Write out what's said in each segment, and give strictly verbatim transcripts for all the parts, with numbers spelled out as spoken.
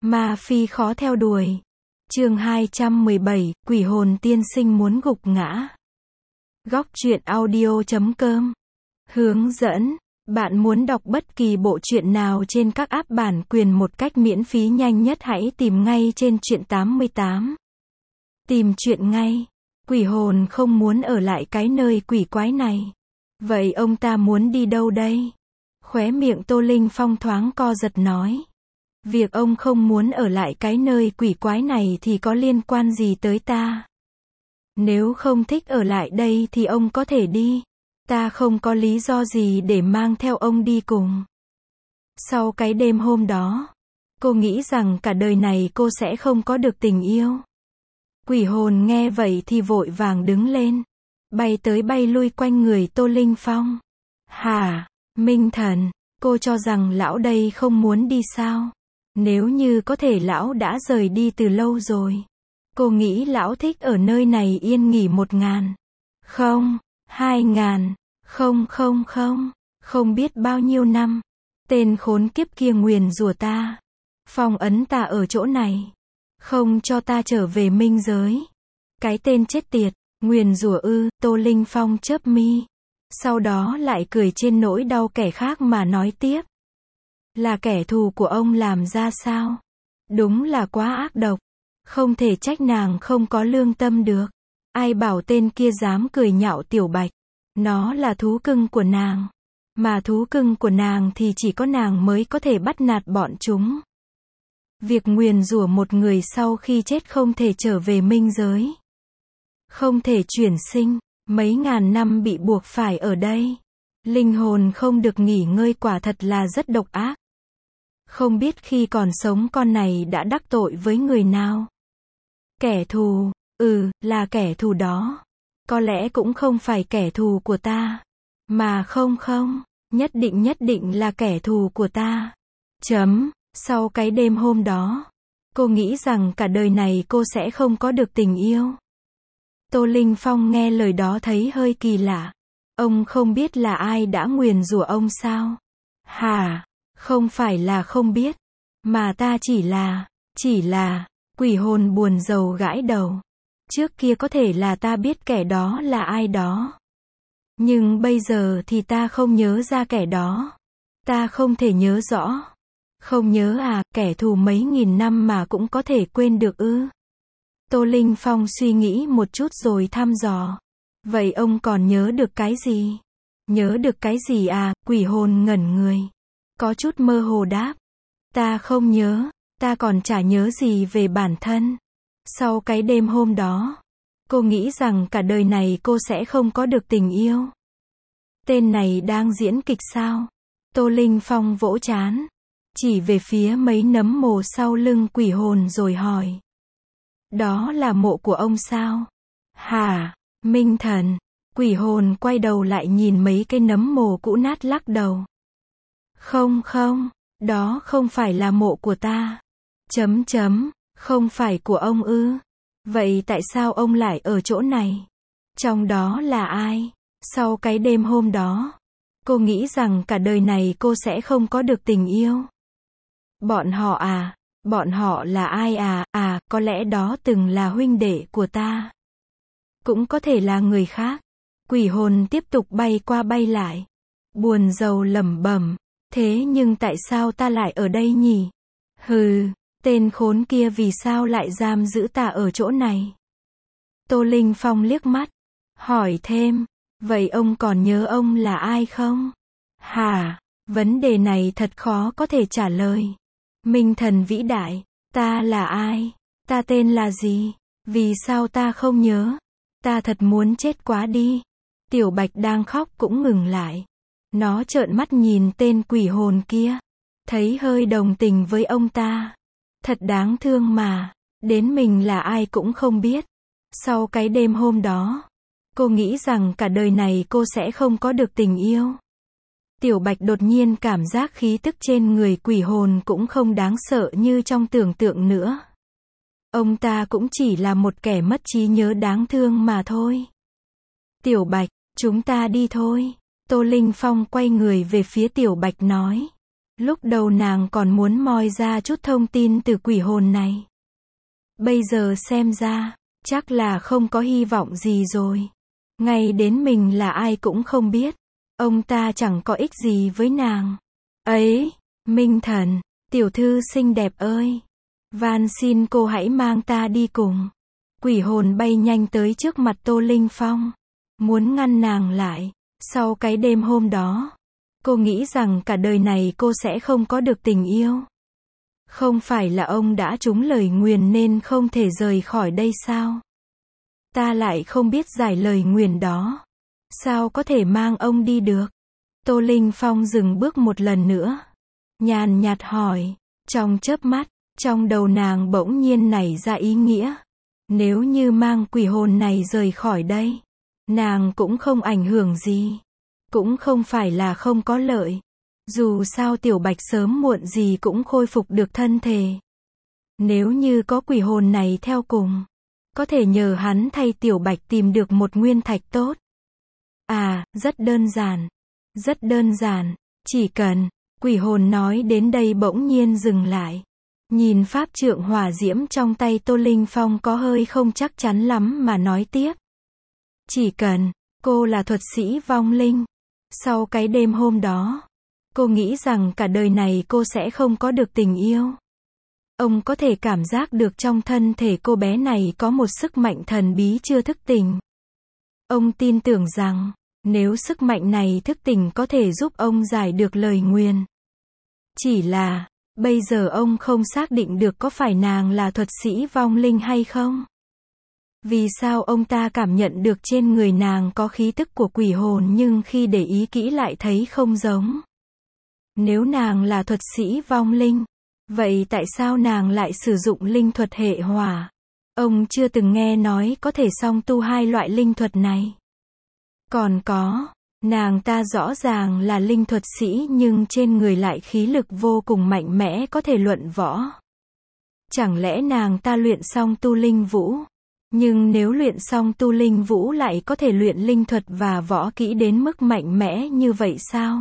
Ma phi khó theo đuổi. Chương hai trăm mười bảy, quỷ hồn tiên sinh muốn gục ngã. Góc truyện audio chấm com. Hướng dẫn. Bạn muốn đọc bất kỳ bộ truyện nào trên các app bản quyền một cách miễn phí nhanh nhất, hãy tìm ngay trên truyện tám mươi tám. Tìm truyện ngay. Quỷ hồn không muốn ở lại cái nơi quỷ quái này. Vậy ông ta muốn đi đâu đây? Khóe miệng Tô Linh Phong thoáng co giật nói. Việc ông không muốn ở lại cái nơi quỷ quái này thì có liên quan gì tới ta? Nếu không thích ở lại đây thì ông có thể đi. Ta không có lý do gì để mang theo ông đi cùng. Sau cái đêm hôm đó, cô nghĩ rằng cả đời này cô sẽ không có được tình yêu. Quỷ hồn nghe vậy thì vội vàng đứng lên, bay tới bay lui quanh người Tô Linh Phong. Hả, Minh Thần, cô cho rằng lão đây không muốn đi sao? Nếu như có thể lão đã rời đi từ lâu rồi. Cô nghĩ lão thích ở nơi này yên nghỉ một ngàn. Không, hai ngàn, không không không, không biết bao nhiêu năm. Tên khốn kiếp kia nguyền rủa ta. Phong ấn ta ở chỗ này. Không cho ta trở về minh giới. Cái tên chết tiệt, nguyền rủa ư? Tô Linh Phong chớp mi. Sau đó lại cười trên nỗi đau kẻ khác mà nói tiếp. Là kẻ thù của ông làm ra sao? Đúng là quá ác độc. Không thể trách nàng không có lương tâm được. Ai bảo tên kia dám cười nhạo Tiểu Bạch. Nó là thú cưng của nàng. Mà thú cưng của nàng thì chỉ có nàng mới có thể bắt nạt bọn chúng. Việc nguyền rủa một người sau khi chết không thể trở về minh giới. Không thể chuyển sinh. Mấy ngàn năm bị buộc phải ở đây. Linh hồn không được nghỉ ngơi quả thật là rất độc ác. Không biết khi còn sống con này đã đắc tội với người nào. Kẻ thù, ừ, là kẻ thù đó. Có lẽ cũng không phải kẻ thù của ta. Mà không không, nhất định nhất định là kẻ thù của ta. Chấm, sau cái đêm hôm đó, cô nghĩ rằng cả đời này cô sẽ không có được tình yêu. Tô Linh Phong nghe lời đó thấy hơi kỳ lạ. Ông không biết là ai đã nguyền rủa ông sao? Hả? Không phải là không biết. Mà ta chỉ là, chỉ là, quỷ hồn buồn rầu gãi đầu. Trước kia có thể là ta biết kẻ đó là ai đó. Nhưng bây giờ thì ta không nhớ ra kẻ đó. Ta không thể nhớ rõ. Không nhớ à, kẻ thù mấy nghìn năm mà cũng có thể quên được ư? Tô Linh Phong suy nghĩ một chút rồi thăm dò. Vậy ông còn nhớ được cái gì? Nhớ được cái gì à? Quỷ hồn ngẩn người. Có chút mơ hồ đáp. Ta không nhớ, ta còn chả nhớ gì về bản thân. Sau cái đêm hôm đó, cô nghĩ rằng cả đời này cô sẽ không có được tình yêu. Tên này đang diễn kịch sao? Tô Linh Phong vỗ trán, chỉ về phía mấy nấm mồ sau lưng quỷ hồn rồi hỏi. Đó là mộ của ông sao? Hả, Minh Thần? Quỷ hồn quay đầu lại nhìn mấy cái nấm mồ cũ nát lắc đầu. Không không, đó không phải là mộ của ta. Chấm chấm, không phải của ông ư? Vậy tại sao ông lại ở chỗ này? Trong đó là ai? Sau cái đêm hôm đó, cô nghĩ rằng cả đời này cô sẽ không có được tình yêu. Bọn họ à? Bọn họ là ai à? À, có lẽ đó từng là huynh đệ của ta. Cũng có thể là người khác. Quỷ hồn tiếp tục bay qua bay lại. Buồn rầu lẩm bẩm. Thế nhưng tại sao ta lại ở đây nhỉ? Hừ, tên khốn kia vì sao lại giam giữ ta ở chỗ này? Tô Linh Phong liếc mắt, hỏi thêm, vậy ông còn nhớ ông là ai không? Hả, vấn đề này thật khó có thể trả lời. Minh Thần vĩ đại, ta là ai? Ta tên là gì? Vì sao ta không nhớ? Ta thật muốn chết quá đi. Tiểu Bạch đang khóc cũng ngừng lại. Nó trợn mắt nhìn tên quỷ hồn kia. Thấy hơi đồng tình với ông ta. Thật đáng thương mà. Đến mình là ai cũng không biết. Sau cái đêm hôm đó, cô nghĩ rằng cả đời này cô sẽ không có được tình yêu. Tiểu Bạch đột nhiên cảm giác khí tức trên người quỷ hồn cũng không đáng sợ như trong tưởng tượng nữa. Ông ta cũng chỉ là một kẻ mất trí nhớ đáng thương mà thôi. Tiểu Bạch, chúng ta đi thôi. Tô Linh Phong quay người về phía Tiểu Bạch nói. Lúc đầu nàng còn muốn moi ra chút thông tin từ quỷ hồn này. Bây giờ xem ra, chắc là không có hy vọng gì rồi. Ngay đến mình là ai cũng không biết. Ông ta chẳng có ích gì với nàng. Ấy, Minh Thần, tiểu thư xinh đẹp ơi. Van xin cô hãy mang ta đi cùng. Quỷ hồn bay nhanh tới trước mặt Tô Linh Phong. Muốn ngăn nàng lại. Sau cái đêm hôm đó, cô nghĩ rằng cả đời này cô sẽ không có được tình yêu. Không phải là ông đã trúng lời nguyền nên không thể rời khỏi đây sao? Ta lại không biết giải lời nguyền đó. Sao có thể mang ông đi được? Tô Linh Phong dừng bước một lần nữa. Nhàn nhạt hỏi. Trong chớp mắt, trong đầu nàng bỗng nhiên nảy ra ý nghĩa. Nếu như mang quỷ hồn này rời khỏi đây, nàng cũng không ảnh hưởng gì. Cũng không phải là không có lợi. Dù sao Tiểu Bạch sớm muộn gì cũng khôi phục được thân thể. Nếu như có quỷ hồn này theo cùng, có thể nhờ hắn thay Tiểu Bạch tìm được một nguyên thạch tốt. À, rất đơn giản. Rất đơn giản. Chỉ cần, quỷ hồn nói đến đây bỗng nhiên dừng lại. Nhìn pháp trượng hỏa diễm trong tay Tô Linh Phong có hơi không chắc chắn lắm mà nói tiếp. Chỉ cần, cô là thuật sĩ vong linh. Sau cái đêm hôm đó, cô nghĩ rằng cả đời này cô sẽ không có được tình yêu. Ông có thể cảm giác được trong thân thể cô bé này có một sức mạnh thần bí chưa thức tỉnh. Ông tin tưởng rằng, nếu sức mạnh này thức tỉnh có thể giúp ông giải được lời nguyền. Chỉ là, bây giờ ông không xác định được có phải nàng là thuật sĩ vong linh hay không. Vì sao ông ta cảm nhận được trên người nàng có khí tức của quỷ hồn nhưng khi để ý kỹ lại thấy không giống. Nếu nàng là thuật sĩ vong linh, vậy tại sao nàng lại sử dụng linh thuật hệ hỏa? Ông chưa từng nghe nói có thể song tu hai loại linh thuật này. Còn có, nàng ta rõ ràng là linh thuật sĩ nhưng trên người lại khí lực vô cùng mạnh mẽ có thể luận võ. Chẳng lẽ nàng ta luyện xong tu linh vũ? Nhưng nếu luyện xong tu linh vũ lại có thể luyện linh thuật và võ kỹ đến mức mạnh mẽ như vậy sao?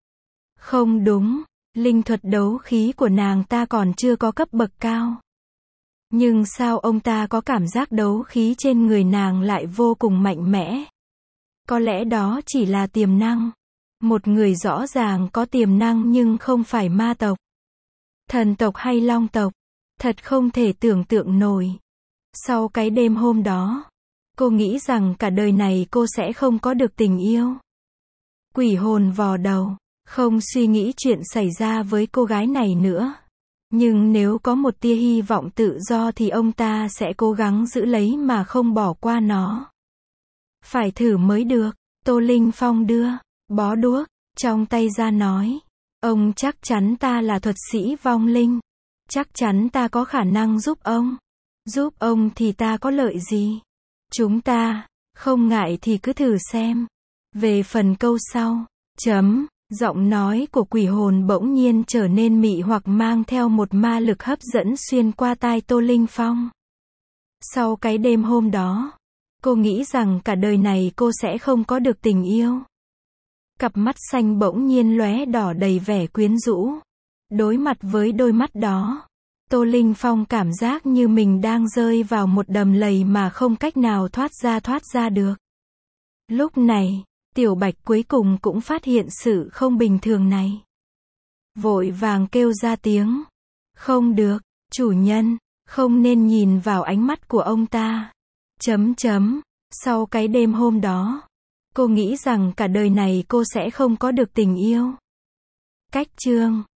Không đúng, linh thuật đấu khí của nàng ta còn chưa có cấp bậc cao. Nhưng sao ông ta có cảm giác đấu khí trên người nàng lại vô cùng mạnh mẽ? Có lẽ đó chỉ là tiềm năng. Một người rõ ràng có tiềm năng nhưng không phải ma tộc, thần tộc hay long tộc. Thật không thể tưởng tượng nổi. Sau cái đêm hôm đó, cô nghĩ rằng cả đời này cô sẽ không có được tình yêu. Quỷ hồn vò đầu, không suy nghĩ chuyện xảy ra với cô gái này nữa. Nhưng nếu có một tia hy vọng tự do thì ông ta sẽ cố gắng giữ lấy mà không bỏ qua nó. Phải thử mới được. Tô Linh Phong đưa bó đuốc trong tay ra nói. Ông chắc chắn ta là thuật sĩ vong linh. Chắc chắn ta có khả năng giúp ông. Giúp ông thì ta có lợi gì? Chúng ta, không ngại thì cứ thử xem. Về phần câu sau, chấm, giọng nói của quỷ hồn bỗng nhiên trở nên mị hoặc mang theo một ma lực hấp dẫn xuyên qua tai Tô Linh Phong. Sau cái đêm hôm đó, cô nghĩ rằng cả đời này cô sẽ không có được tình yêu. Cặp mắt xanh bỗng nhiên lóe đỏ đầy vẻ quyến rũ. Đối mặt với đôi mắt đó, Tô Linh Phong cảm giác như mình đang rơi vào một đầm lầy mà không cách nào thoát ra thoát ra được. Lúc này, Tiểu Bạch cuối cùng cũng phát hiện sự không bình thường này. Vội vàng kêu ra tiếng. Không được, chủ nhân, không nên nhìn vào ánh mắt của ông ta. Chấm chấm, sau cái đêm hôm đó, cô nghĩ rằng cả đời này cô sẽ không có được tình yêu. Cách chương